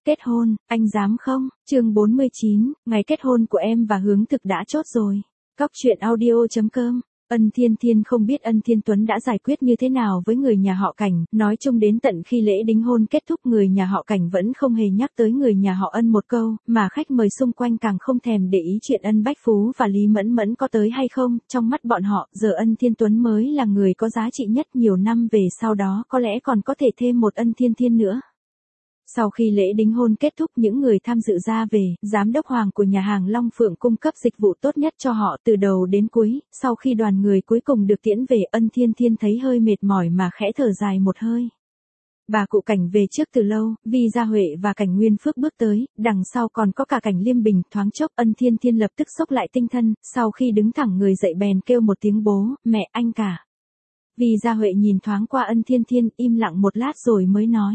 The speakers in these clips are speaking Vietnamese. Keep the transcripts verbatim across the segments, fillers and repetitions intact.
Kết hôn, anh dám không? Chương bốn mươi chín, ngày kết hôn của em và Hướng Thực đã chốt rồi. Cóc truyện audio chấm com. Ân Thiên Thiên không biết Ân Thiên Tuấn đã giải quyết như thế nào với người nhà họ Cảnh, nói chung đến tận khi lễ đính hôn kết thúc người nhà họ Cảnh vẫn không hề nhắc tới người nhà họ Ân một câu, mà khách mời xung quanh càng không thèm để ý chuyện Ân Bách Phú và Lý Mẫn Mẫn có tới hay không, trong mắt bọn họ, giờ Ân Thiên Tuấn mới là người có giá trị nhất, nhiều năm về sau đó có lẽ còn có thể thêm một Ân Thiên Thiên nữa. Sau khi lễ đính hôn kết thúc những người tham dự ra về, giám đốc Hoàng của nhà hàng Long Phượng cung cấp dịch vụ tốt nhất cho họ từ đầu đến cuối, sau khi đoàn người cuối cùng được tiễn về Ân Thiên Thiên thấy hơi mệt mỏi mà khẽ thở dài một hơi. Bà cụ Cảnh về trước từ lâu, Vi Gia Huệ và Cảnh Nguyên Phước bước tới, đằng sau còn có cả Cảnh Liêm Bình, thoáng chốc Ân Thiên Thiên lập tức xốc lại tinh thần, sau khi đứng thẳng người dậy bèn kêu một tiếng bố, mẹ, anh cả. Vi Gia Huệ nhìn thoáng qua Ân Thiên Thiên, im lặng một lát rồi mới nói.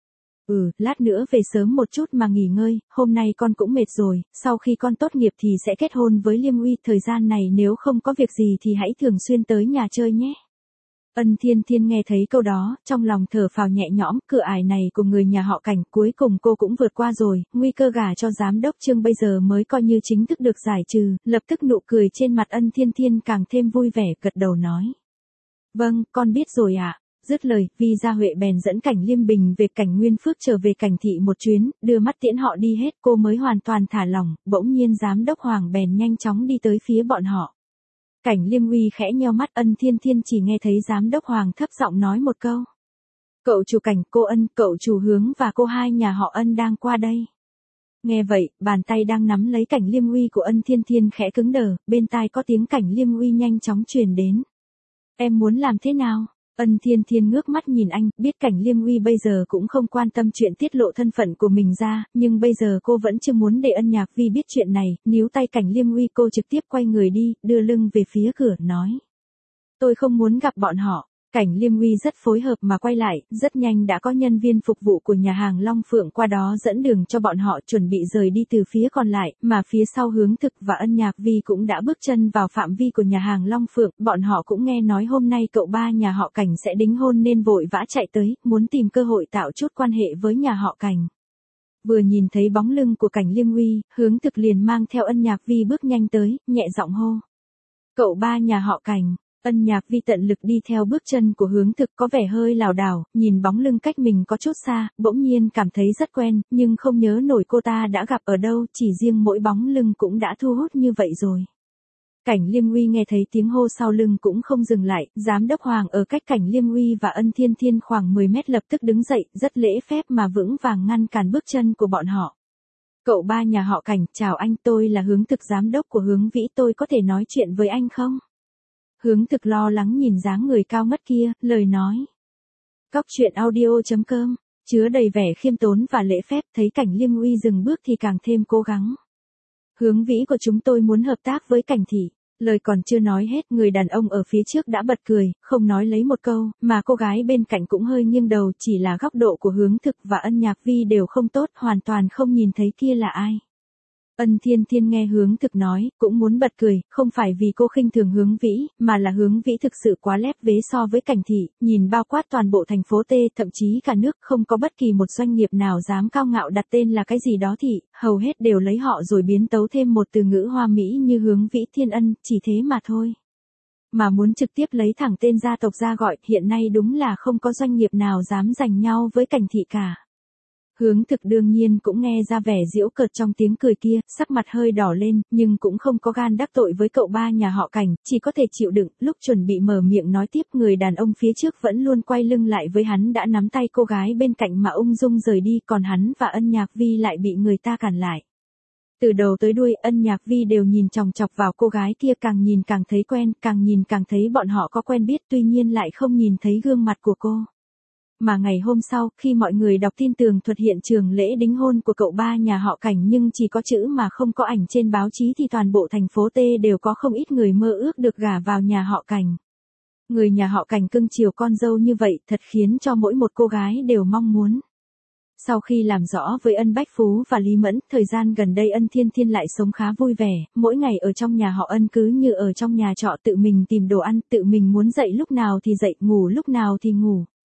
Ừ, lát nữa về sớm một chút mà nghỉ ngơi, hôm nay con cũng mệt rồi, sau khi con tốt nghiệp thì sẽ kết hôn với Liêm Uy, thời gian này nếu không có việc gì thì hãy thường xuyên tới nhà chơi nhé. Ân Thiên Thiên nghe thấy câu đó, trong lòng thở phào nhẹ nhõm, cửa ải này của người nhà họ Cảnh cuối cùng cô cũng vượt qua rồi, nguy cơ gả cho giám đốc Trương bây giờ mới coi như chính thức được giải trừ, lập tức nụ cười trên mặt Ân Thiên Thiên càng thêm vui vẻ, gật đầu nói. Vâng, con biết rồi ạ. Dứt lời, Vi Gia Huệ bèn dẫn Cảnh Liêm Bình về Cảnh Nguyên Phước trở về Cảnh thị một chuyến, đưa mắt tiễn họ đi hết, cô mới hoàn toàn thả lỏng, bỗng nhiên giám đốc Hoàng bèn nhanh chóng đi tới phía bọn họ. Cảnh Liêm Uy khẽ nheo mắt, Ân Thiên Thiên chỉ nghe thấy giám đốc Hoàng thấp giọng nói một câu. Cậu chủ Cảnh, cô Ân, cậu chủ Hướng và cô hai nhà họ Ân đang qua đây. Nghe vậy, bàn tay đang nắm lấy Cảnh Liêm Uy của Ân Thiên Thiên khẽ cứng đờ, bên tai có tiếng Cảnh Liêm Uy nhanh chóng truyền đến. Em muốn làm thế nào? Ân Thiên Thiên ngước mắt nhìn anh, biết Cảnh Liêm Uy bây giờ cũng không quan tâm chuyện tiết lộ thân phận của mình ra, nhưng bây giờ cô vẫn chưa muốn để Ân Nhạc Vi biết chuyện này, níu tay Cảnh Liêm Uy cô trực tiếp quay người đi, đưa lưng về phía cửa, nói. Tôi không muốn gặp bọn họ. Cảnh Liêm Uy rất phối hợp mà quay lại, rất nhanh đã có nhân viên phục vụ của nhà hàng Long Phượng qua đó dẫn đường cho bọn họ chuẩn bị rời đi từ phía còn lại, mà phía sau Hướng Thực và Ân Nhạc Vi cũng đã bước chân vào phạm vi của nhà hàng Long Phượng, bọn họ cũng nghe nói hôm nay cậu ba nhà họ Cảnh sẽ đính hôn nên vội vã chạy tới, muốn tìm cơ hội tạo chút quan hệ với nhà họ Cảnh. Vừa nhìn thấy bóng lưng của Cảnh Liêm Uy, Hướng Thực liền mang theo Ân Nhạc Vi bước nhanh tới, nhẹ giọng hô. Cậu ba nhà họ Cảnh. Ân Nhạc Vi tận lực đi theo bước chân của Hướng Thực có vẻ hơi lảo đảo, nhìn bóng lưng cách mình có chút xa, bỗng nhiên cảm thấy rất quen, nhưng không nhớ nổi cô ta đã gặp ở đâu, chỉ riêng mỗi bóng lưng cũng đã thu hút như vậy rồi. Cảnh Liêm Uy nghe thấy tiếng hô sau lưng cũng không dừng lại, giám đốc Hoàng ở cách Cảnh Liêm Uy và Ân Thiên Thiên khoảng mười mét lập tức đứng dậy, rất lễ phép mà vững vàng ngăn cản bước chân của bọn họ. Cậu ba nhà họ Cảnh, chào anh, tôi là Hướng Thực, giám đốc của Hướng Vĩ, tôi có thể nói chuyện với anh không? Hướng Thực lo lắng nhìn dáng người cao ngất kia, lời nói. Cóc truyện audio chấm com, chứa đầy vẻ khiêm tốn và lễ phép, thấy Cảnh Liêm Uy dừng bước thì càng thêm cố gắng. Hướng Vĩ của chúng tôi muốn hợp tác với Cảnh thị. Lời còn chưa nói hết, người đàn ông ở phía trước đã bật cười, không nói lấy một câu, mà cô gái bên cạnh cũng hơi nghiêng đầu, chỉ là góc độ của Hướng Thực và Ân Nhạc Vi đều không tốt, hoàn toàn không nhìn thấy kia là ai. Ân Thiên Thiên nghe Hướng Thực nói, cũng muốn bật cười, không phải vì cô khinh thường Hướng Vĩ, mà là Hướng Vĩ thực sự quá lép vế so với Cảnh thị, nhìn bao quát toàn bộ thành phố T, thậm chí cả nước, không có bất kỳ một doanh nghiệp nào dám cao ngạo đặt tên là cái gì đó thị, hầu hết đều lấy họ rồi biến tấu thêm một từ ngữ hoa mỹ như Hướng Vĩ Thiên Ân, chỉ thế mà thôi. Mà muốn trực tiếp lấy thẳng tên gia tộc ra gọi, hiện nay đúng là không có doanh nghiệp nào dám giành nhau với Cảnh thị cả. Hướng Thực đương nhiên cũng nghe ra vẻ giễu cợt trong tiếng cười kia, sắc mặt hơi đỏ lên, nhưng cũng không có gan đắc tội với cậu ba nhà họ Cảnh, chỉ có thể chịu đựng, lúc chuẩn bị mở miệng nói tiếp, người đàn ông phía trước vẫn luôn quay lưng lại với hắn đã nắm tay cô gái bên cạnh mà ung dung rời đi, còn hắn và Ân Nhạc Vi lại bị người ta cản lại. Từ đầu tới đuôi, Ân Nhạc Vi đều nhìn chòng chọc vào cô gái kia, càng nhìn càng thấy quen, càng nhìn càng thấy bọn họ có quen biết, tuy nhiên lại không nhìn thấy gương mặt của cô. Mà ngày hôm sau, khi mọi người đọc tin tường thuật hiện trường lễ đính hôn của cậu ba nhà họ Cảnh nhưng chỉ có chữ mà không có ảnh trên báo chí thì toàn bộ thành phố T đều có không ít người mơ ước được gả vào nhà họ Cảnh. Người nhà họ Cảnh cưng chiều con dâu như vậy thật khiến cho mỗi một cô gái đều mong muốn. Sau khi làm rõ với Ân Bách Phú và Lý Mẫn, thời gian gần đây Ân Thiên Thiên lại sống khá vui vẻ, mỗi ngày ở trong nhà họ Ân cứ như ở trong nhà trọ, tự mình tìm đồ ăn, tự mình muốn dậy lúc nào thì dậy, ngủ lúc nào thì ngủ.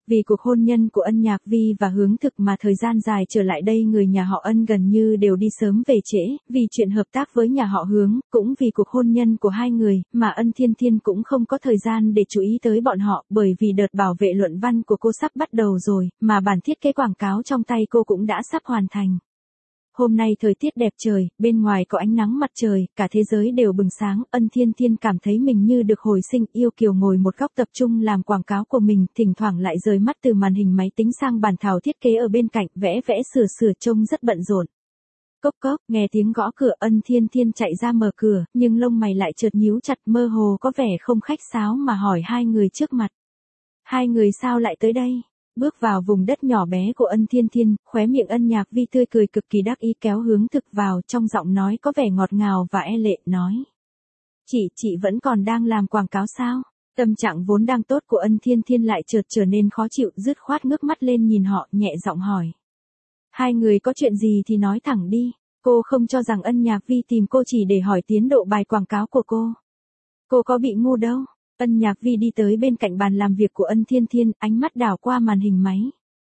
Vì cuộc hôn nhân của Ân Nhạc Vi và Hướng Thực mà thời gian dài trở lại đây người nhà họ Ân gần như đều đi sớm về trễ, vì chuyện hợp tác với nhà họ Hướng, cũng vì cuộc hôn nhân của hai người, mà Ân Thiên Thiên cũng không có thời gian để chú ý tới bọn họ, bởi vì đợt bảo vệ luận văn của cô sắp bắt đầu rồi, mà bản thiết kế quảng cáo trong tay cô cũng đã sắp hoàn thành. Hôm nay thời tiết đẹp trời, bên ngoài có ánh nắng mặt trời, cả thế giới đều bừng sáng, Ân Thiên Thiên cảm thấy mình như được hồi sinh, yêu kiều ngồi một góc tập trung làm quảng cáo của mình, thỉnh thoảng lại rời mắt từ màn hình máy tính sang bàn thảo thiết kế ở bên cạnh, vẽ vẽ sửa sửa trông rất bận rộn. Cốc cốc, nghe tiếng gõ cửa, Ân Thiên Thiên chạy ra mở cửa, nhưng lông mày lại chợt nhíu chặt, mơ hồ có vẻ không khách sáo mà hỏi hai người trước mặt. Hai người sao lại tới đây? Bước vào vùng đất nhỏ bé của Ân Thiên Thiên, khóe miệng Ân Nhạc Vi tươi cười cực kỳ đắc ý kéo Hướng Thực vào, trong giọng nói có vẻ ngọt ngào và e lệ, nói. Chị, chị vẫn còn đang làm quảng cáo sao? Tâm trạng vốn đang tốt của Ân Thiên Thiên lại chợt trở nên khó chịu, dứt khoát ngước mắt lên nhìn họ, nhẹ giọng hỏi. Hai người có chuyện gì thì nói thẳng đi, cô không cho rằng Ân Nhạc Vi tìm cô chỉ để hỏi tiến độ bài quảng cáo của cô. Cô có bị ngu đâu. Ân Nhạc Vi đi tới bên cạnh bàn làm việc của Ân Thiên Thiên, ánh mắt đảo qua màn hình máy.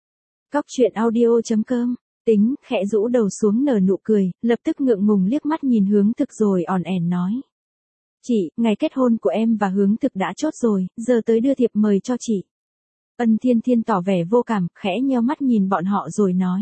Cóc truyện audio chấm com, tính, khẽ rũ đầu xuống nở nụ cười, lập tức ngượng ngùng liếc mắt nhìn Hướng Thực rồi ỏn ẻn nói. Chị, ngày kết hôn của em và Hướng Thực đã chốt rồi, giờ tới đưa thiệp mời cho chị. Ân Thiên Thiên tỏ vẻ vô cảm, khẽ nheo mắt nhìn bọn họ rồi nói.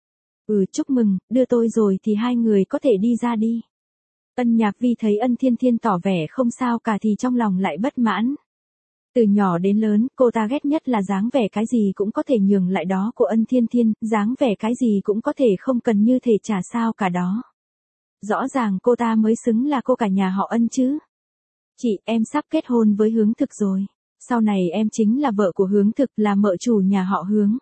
Ừ, chúc mừng, đưa tôi rồi thì hai người có thể đi ra đi. Ân Nhạc Vi thấy Ân Thiên Thiên tỏ vẻ không sao cả thì trong lòng lại bất mãn. Từ nhỏ đến lớn, cô ta ghét nhất là dáng vẻ cái gì cũng có thể nhường lại đó của Ân Thiên Thiên, dáng vẻ cái gì cũng có thể không cần như thể trả sao cả đó. Rõ ràng cô ta mới xứng là cô cả nhà họ Ân chứ. Chị, em sắp kết hôn với Hướng Thực rồi. Sau này em chính là vợ của Hướng Thực, là mợ chủ nhà họ Hướng.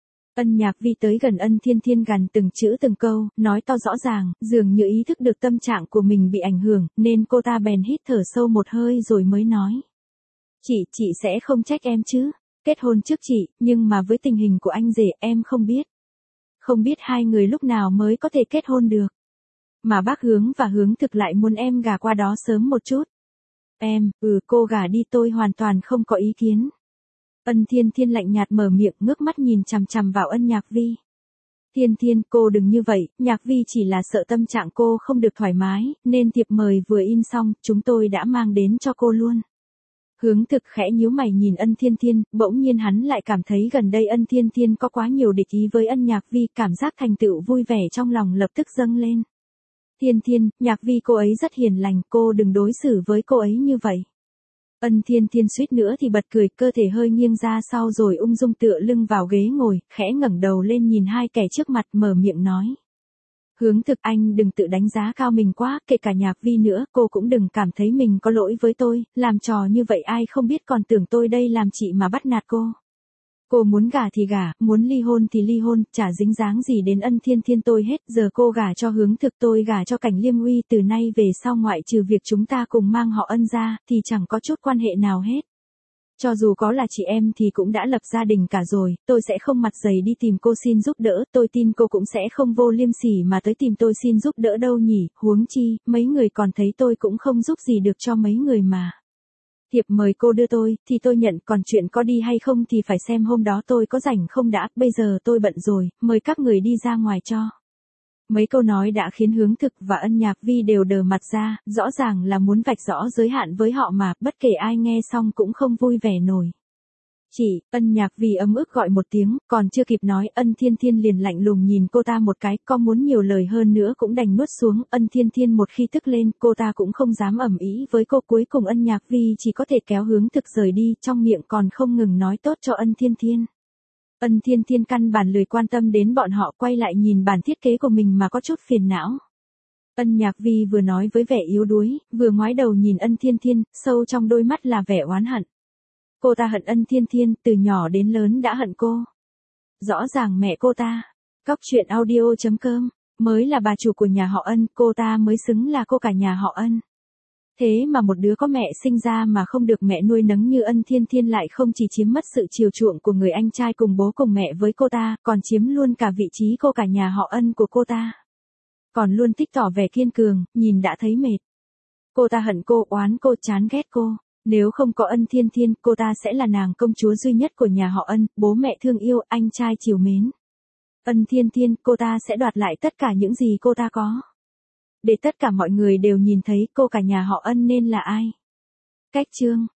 Ân Nhạc Vi tới gần Ân Thiên Thiên gần từng chữ từng câu, nói to rõ ràng, dường như ý thức được tâm trạng của mình bị ảnh hưởng, nên cô ta bèn hít thở sâu một hơi rồi mới nói. Chị, chị sẽ không trách em chứ, kết hôn trước chị, nhưng mà với tình hình của anh rể em không biết. Không biết hai người lúc nào mới có thể kết hôn được. Mà bác Hướng và Hướng Thực lại muốn em gả qua đó sớm một chút. Em, ừ cô gả đi tôi hoàn toàn không có ý kiến. Ân Thiên Thiên lạnh nhạt mở miệng ngước mắt nhìn chằm chằm vào Ân Nhạc Vi. Thiên Thiên, cô đừng như vậy, Nhạc Vi chỉ là sợ tâm trạng cô không được thoải mái, nên thiệp mời vừa in xong, chúng tôi đã mang đến cho cô luôn. Hướng Thực khẽ nhíu mày nhìn Ân Thiên Thiên, bỗng nhiên hắn lại cảm thấy gần đây Ân Thiên Thiên có quá nhiều địch ý với Ân Nhạc Vi, cảm giác thành tựu vui vẻ trong lòng lập tức dâng lên. Thiên Thiên, Nhạc Vi cô ấy rất hiền lành, cô đừng đối xử với cô ấy như vậy. Ân Thiên Thiên suýt nữa thì bật cười, cơ thể hơi nghiêng ra sau rồi ung dung tựa lưng vào ghế ngồi, khẽ ngẩng đầu lên nhìn hai kẻ trước mặt mở miệng nói. Hướng Thực, anh đừng tự đánh giá cao mình quá, kể cả Nhạc Vi nữa, cô cũng đừng cảm thấy mình có lỗi với tôi, làm trò như vậy ai không biết còn tưởng tôi đây làm chị mà bắt nạt cô. Cô muốn gả thì gả, muốn ly hôn thì ly hôn, chả dính dáng gì đến Ân Thiên Thiên tôi hết, giờ cô gả cho Hướng Thực tôi gả cho Cảnh Liêm Uy, từ nay về sau ngoại trừ việc chúng ta cùng mang họ Ân ra, thì chẳng có chút quan hệ nào hết. Cho dù có là chị em thì cũng đã lập gia đình cả rồi, tôi sẽ không mặt dày đi tìm cô xin giúp đỡ, tôi tin cô cũng sẽ không vô liêm sỉ mà tới tìm tôi xin giúp đỡ đâu nhỉ, huống chi, mấy người còn thấy tôi cũng không giúp gì được cho mấy người mà. Thiệp mời cô đưa tôi, thì tôi nhận, còn chuyện có đi hay không thì phải xem hôm đó tôi có rảnh không đã, bây giờ tôi bận rồi, mời các người đi ra ngoài cho. Mấy câu nói đã khiến Hướng Thực và Ân Nhạc Vi đều đờ mặt ra, rõ ràng là muốn vạch rõ giới hạn với họ mà, bất kể ai nghe xong cũng không vui vẻ nổi. Chị, Ân Nhạc Vi ấm ức gọi một tiếng, còn chưa kịp nói, Ân Thiên Thiên liền lạnh lùng nhìn cô ta một cái, có muốn nhiều lời hơn nữa cũng đành nuốt xuống, Ân Thiên Thiên một khi tức lên, cô ta cũng không dám ầm ĩ với cô, cuối cùng Ân Nhạc Vi chỉ có thể kéo Hướng Thực rời đi, trong miệng còn không ngừng nói tốt cho Ân Thiên Thiên. Ân Thiên Thiên căn bản lười quan tâm đến bọn họ, quay lại nhìn bản thiết kế của mình mà có chút phiền não. Ân Nhạc Vi vừa nói với vẻ yếu đuối, vừa ngoái đầu nhìn Ân Thiên Thiên, sâu trong đôi mắt là vẻ oán hận. Cô ta hận Ân Thiên Thiên, từ nhỏ đến lớn đã hận cô. Rõ ràng mẹ cô ta, cóc truyện audio chấm com, mới là bà chủ của nhà họ Ân, cô ta mới xứng là cô cả nhà họ Ân. Thế mà một đứa có mẹ sinh ra mà không được mẹ nuôi nấng như Ân Thiên Thiên lại không chỉ chiếm mất sự chiều chuộng của người anh trai cùng bố cùng mẹ với cô ta, còn chiếm luôn cả vị trí cô cả nhà họ Ân của cô ta. Còn luôn thích tỏ vẻ kiên cường, nhìn đã thấy mệt. Cô ta hận cô, oán cô, chán ghét cô. Nếu không có Ân Thiên Thiên, cô ta sẽ là nàng công chúa duy nhất của nhà họ Ân, bố mẹ thương yêu, anh trai chiều mến. Ân Thiên Thiên, cô ta sẽ đoạt lại tất cả những gì cô ta có. Để tất cả mọi người đều nhìn thấy cô cả nhà họ Ân nên là ai. Cách chương